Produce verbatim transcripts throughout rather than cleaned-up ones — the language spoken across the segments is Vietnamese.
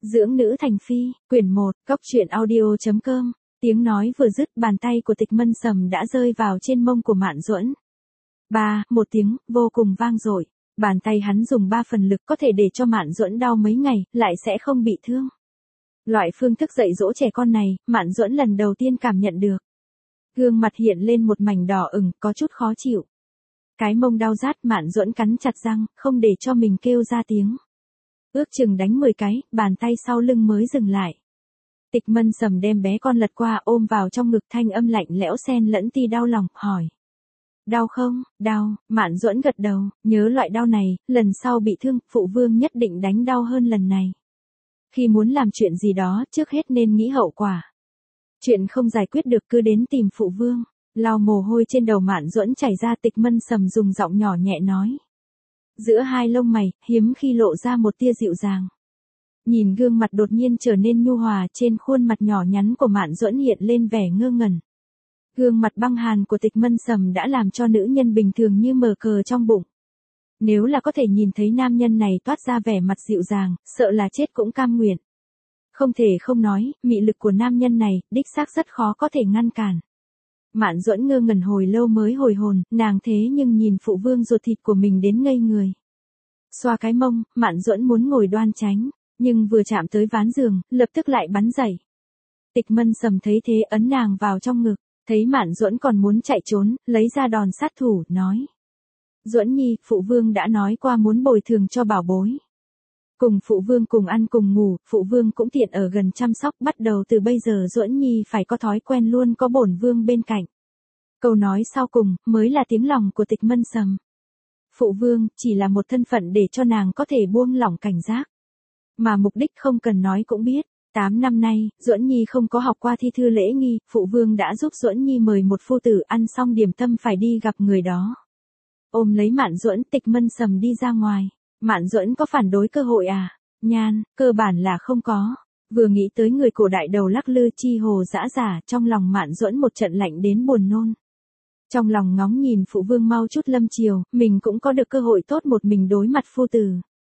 Dưỡng nữ thành phi, quyển một, cốc truyện audio.com, tiếng nói vừa dứt bàn tay của Tịch Mân Sầm đã rơi vào trên mông của Mạn Duẫn. Ba, một tiếng, vô cùng vang dội. Bàn tay hắn dùng ba phần lực có thể để cho Mạn Duẫn đau mấy ngày, lại sẽ không bị thương. Loại phương thức dạy dỗ trẻ con này, Mạn Duẫn lần đầu tiên cảm nhận được. Gương mặt hiện lên một mảnh đỏ ửng, có chút khó chịu. Cái mông đau rát, Mạn Duẫn cắn chặt răng, không để cho mình kêu ra tiếng. Ước chừng đánh mười cái, bàn tay sau lưng mới dừng lại. Tịch Mân Sầm đem bé con lật qua ôm vào trong ngực, thanh âm lạnh lẽo xen lẫn tí đau lòng, hỏi. Đau không? Đau, Mạn Duẫn gật đầu, nhớ loại đau này, lần sau bị thương, phụ vương nhất định đánh đau hơn lần này. Khi muốn làm chuyện gì đó, trước hết nên nghĩ hậu quả. Chuyện không giải quyết được cứ đến tìm phụ vương. Lau mồ hôi trên đầu Mạn Duẫn chảy ra, Tịch Mân Sầm dùng giọng nhỏ nhẹ nói. Giữa hai lông mày, hiếm khi lộ ra một tia dịu dàng. Nhìn gương mặt đột nhiên trở nên nhu hòa, trên khuôn mặt nhỏ nhắn của Mạn Duẫn hiện lên vẻ ngơ ngẩn. Gương mặt băng hàn của Tịch Mân Sầm đã làm cho nữ nhân bình thường như mờ cờ trong bụng. Nếu là có thể nhìn thấy nam nhân này toát ra vẻ mặt dịu dàng, sợ là chết cũng cam nguyện. Không thể không nói, mị lực của nam nhân này, đích xác rất khó có thể ngăn cản. Mạn Duẫn ngơ ngẩn hồi lâu mới hồi hồn, nàng thế nhưng nhìn phụ vương ruột thịt của mình đến ngây người. Xoa cái mông, Mạn Duẫn muốn ngồi đoan chánh, nhưng vừa chạm tới ván giường, lập tức lại bắn dậy. Tịch Mân Sầm thấy thế ấn nàng vào trong ngực, thấy Mạn Duẫn còn muốn chạy trốn, lấy ra đòn sát thủ, nói. Duẫn nhi, phụ vương đã nói qua muốn bồi thường cho bảo bối. Cùng phụ vương cùng ăn cùng ngủ, phụ vương cũng tiện ở gần chăm sóc, bắt đầu từ bây giờ Duẫn nhi phải có thói quen luôn có bổn vương bên cạnh. Câu nói sau cùng, mới là tiếng lòng của Tịch Mân Sầm. Phụ vương, chỉ là một thân phận để cho nàng có thể buông lỏng cảnh giác. Mà mục đích không cần nói cũng biết, tám năm nay, Duẫn nhi không có học qua thi thư lễ nghi, phụ vương đã giúp Duẫn nhi mời một phu tử ăn xong điểm tâm phải đi gặp người đó. Ôm lấy Mạn Duẫn, Tịch Mân Sầm đi ra ngoài. Mạn Duẫn có phản đối cơ hội à? Nhan, cơ bản là không có. Vừa nghĩ tới người cổ đại đầu lắc lư chi hồ dã giả, trong lòng Mạn Duẫn một trận lạnh đến buồn nôn. Trong lòng ngóng nhìn phụ vương mau chút lâm chiều, mình cũng có được cơ hội tốt một mình đối mặt phu tử.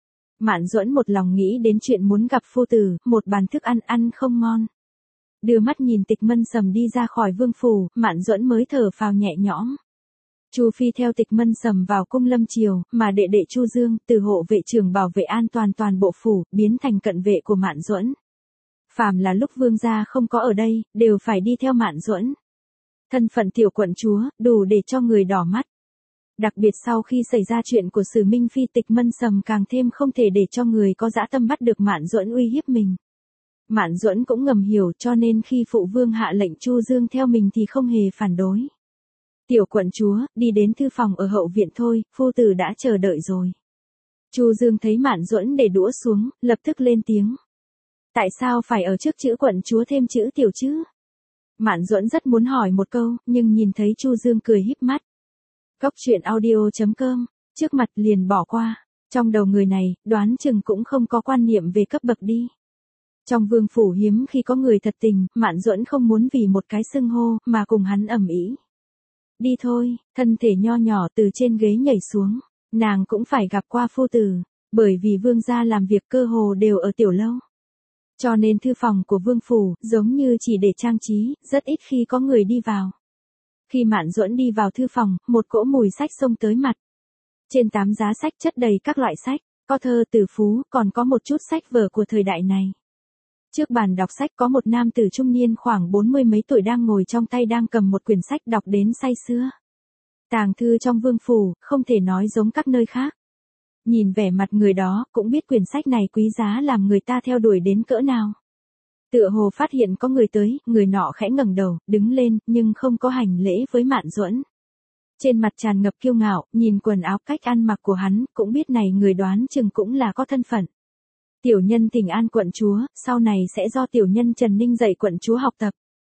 Mạn Duẫn một lòng nghĩ đến chuyện muốn gặp phu tử, một bàn thức ăn ăn không ngon. Đưa mắt nhìn Tịch Mân Sầm đi ra khỏi vương phủ, Mạn Duẫn mới thở phào nhẹ nhõm. Chu Phi theo Tịch Mân Sầm vào cung lâm triều, mà đệ đệ Chu Dương, từ hộ vệ trưởng bảo vệ an toàn toàn bộ phủ, biến thành cận vệ của Mạn Duẫn. Phàm là lúc vương gia không có ở đây, đều phải đi theo Mạn Duẫn. Thân phận tiểu quận chúa, đủ để cho người đỏ mắt. Đặc biệt sau khi xảy ra chuyện của Sử Minh Phi, Tịch Mân Sầm càng thêm không thể để cho người có dã tâm bắt được Mạn Duẫn uy hiếp mình. Mạn Duẫn cũng ngầm hiểu, cho nên khi phụ vương hạ lệnh Chu Dương theo mình thì không hề phản đối. Tiểu quận chúa, đi đến thư phòng ở hậu viện thôi, phu tử đã chờ đợi rồi. Chu Dương thấy Mạn Duẫn để đũa xuống, lập tức lên tiếng. Tại sao phải ở trước chữ quận chúa thêm chữ tiểu chứ? Mạn Duẫn rất muốn hỏi một câu, nhưng nhìn thấy Chu Dương cười híp mắt. Cốc truyện audio.com, trước mặt liền bỏ qua. Trong đầu người này, đoán chừng cũng không có quan niệm về cấp bậc đi. Trong vương phủ hiếm khi có người thật tình, Mạn Duẫn không muốn vì một cái xưng hô, mà cùng hắn ầm ĩ. Đi thôi, thân thể nho nhỏ từ trên ghế nhảy xuống, nàng cũng phải gặp qua phu tử, bởi vì vương gia làm việc cơ hồ đều ở tiểu lâu. Cho nên thư phòng của vương phủ, giống như chỉ để trang trí, rất ít khi có người đi vào. Khi Mạn Duẫn đi vào thư phòng, một cỗ mùi sách xông tới mặt. Trên tám giá sách chất đầy các loại sách, có thơ từ phú, còn có một chút sách vở của thời đại này. Trước bàn đọc sách có một nam tử trung niên khoảng bốn mươi mấy tuổi đang ngồi trong tay đang cầm một quyển sách đọc đến say sưa. Tàng thư trong vương phủ, không thể nói giống các nơi khác. Nhìn vẻ mặt người đó, cũng biết quyển sách này quý giá làm người ta theo đuổi đến cỡ nào. Tựa hồ phát hiện có người tới, người nọ khẽ ngẩng đầu, đứng lên, nhưng không có hành lễ với Mạn Duẫn. Trên mặt tràn ngập kiêu ngạo, nhìn quần áo cách ăn mặc của hắn, cũng biết này người đoán chừng cũng là có thân phận. Tiểu nhân thỉnh an quận chúa, sau này sẽ do tiểu nhân Trần Ninh dạy quận chúa học tập.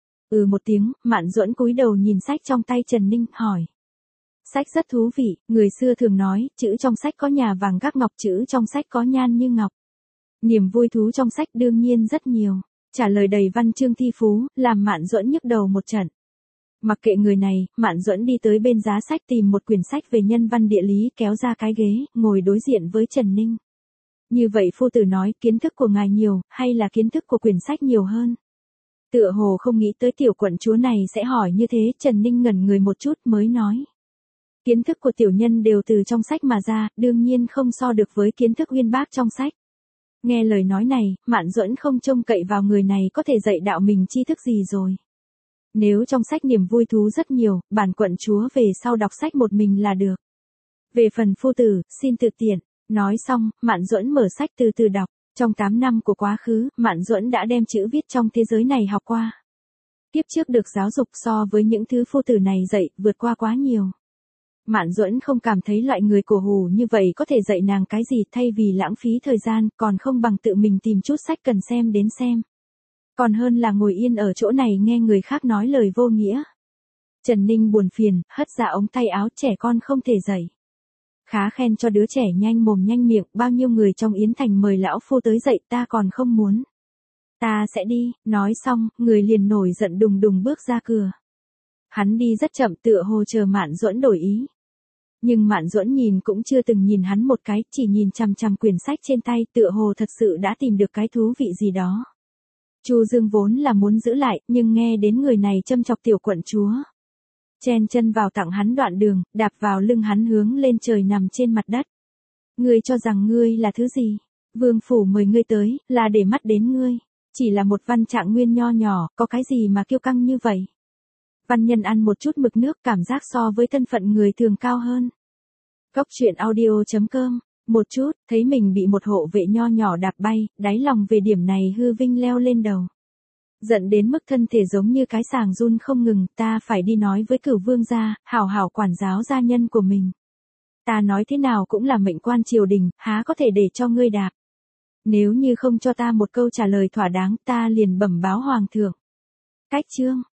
Ừ một tiếng, Mạn Duẫn cúi đầu nhìn sách trong tay Trần Ninh, hỏi. Sách rất thú vị, người xưa thường nói, chữ trong sách có nhà vàng gác ngọc, chữ trong sách có nhan như ngọc. Niềm vui thú trong sách đương nhiên rất nhiều. Trả lời đầy văn chương thi phú, làm Mạn Duẫn nhức đầu một trận. Mặc kệ người này, Mạn Duẫn đi tới bên giá sách tìm một quyển sách về nhân văn địa lý, kéo ra cái ghế, ngồi đối diện với Trần Ninh. Như vậy phu tử nói kiến thức của ngài nhiều, hay là kiến thức của quyển sách nhiều hơn? Tựa hồ không nghĩ tới tiểu quận chúa này sẽ hỏi như thế, Trần Ninh ngẩn người một chút mới nói. Kiến thức của tiểu nhân đều từ trong sách mà ra, đương nhiên không so được với kiến thức uyên bác trong sách. Nghe lời nói này, Mạn Duẫn không trông cậy vào người này có thể dạy đạo mình tri thức gì rồi. Nếu trong sách niềm vui thú rất nhiều, bản quận chúa về sau đọc sách một mình là được. Về phần phu tử, xin tự tiện. Nói xong, Mạn Duẫn mở sách từ từ đọc. Trong tám năm của quá khứ, Mạn Duẫn đã đem chữ viết trong thế giới này học qua. Tiếp trước được giáo dục so với những thứ phu tử này dạy, vượt qua quá nhiều. Mạn Duẫn không cảm thấy loại người cổ hủ như vậy có thể dạy nàng cái gì, thay vì lãng phí thời gian, còn không bằng tự mình tìm chút sách cần xem đến xem. Còn hơn là ngồi yên ở chỗ này nghe người khác nói lời vô nghĩa. Trần Ninh buồn phiền, hất ra ống tay áo, trẻ con không thể dạy. Khá khen cho đứa trẻ nhanh mồm nhanh miệng, bao nhiêu người trong Yến Thành mời lão phu tới dạy, ta còn không muốn. Ta sẽ đi, nói xong, người liền nổi giận đùng đùng bước ra cửa. Hắn đi rất chậm, tựa hồ chờ Mạn Duẫn đổi ý. Nhưng Mạn Duẫn nhìn cũng chưa từng nhìn hắn một cái, chỉ nhìn chằm chằm quyển sách trên tay, tựa hồ thật sự đã tìm được cái thú vị gì đó. Chu Dương vốn là muốn giữ lại, nhưng nghe đến người này châm chọc tiểu quận chúa. Chen chân vào tặng hắn đoạn đường, đạp vào lưng hắn hướng lên trời nằm trên mặt đất. Ngươi cho rằng ngươi là thứ gì? Vương phủ mời ngươi tới, là để mắt đến ngươi. Chỉ là một văn trạng nguyên nho nhỏ, có cái gì mà kiêu căng như vậy? Văn nhân ăn một chút mực nước, cảm giác so với thân phận người thường cao hơn. Góc truyện audio chấm com. Một chút, thấy mình bị một hộ vệ nho nhỏ đạp bay, đáy lòng về điểm này hư vinh leo lên đầu. Giận đến mức thân thể giống như cái sàng run không ngừng, ta phải đi nói với Cửu vương gia, hảo hảo quản giáo gia nhân của mình. Ta nói thế nào cũng là mệnh quan triều đình, há có thể để cho ngươi đạp. Nếu như không cho ta một câu trả lời thỏa đáng, ta liền bẩm báo hoàng thượng. Cách chương.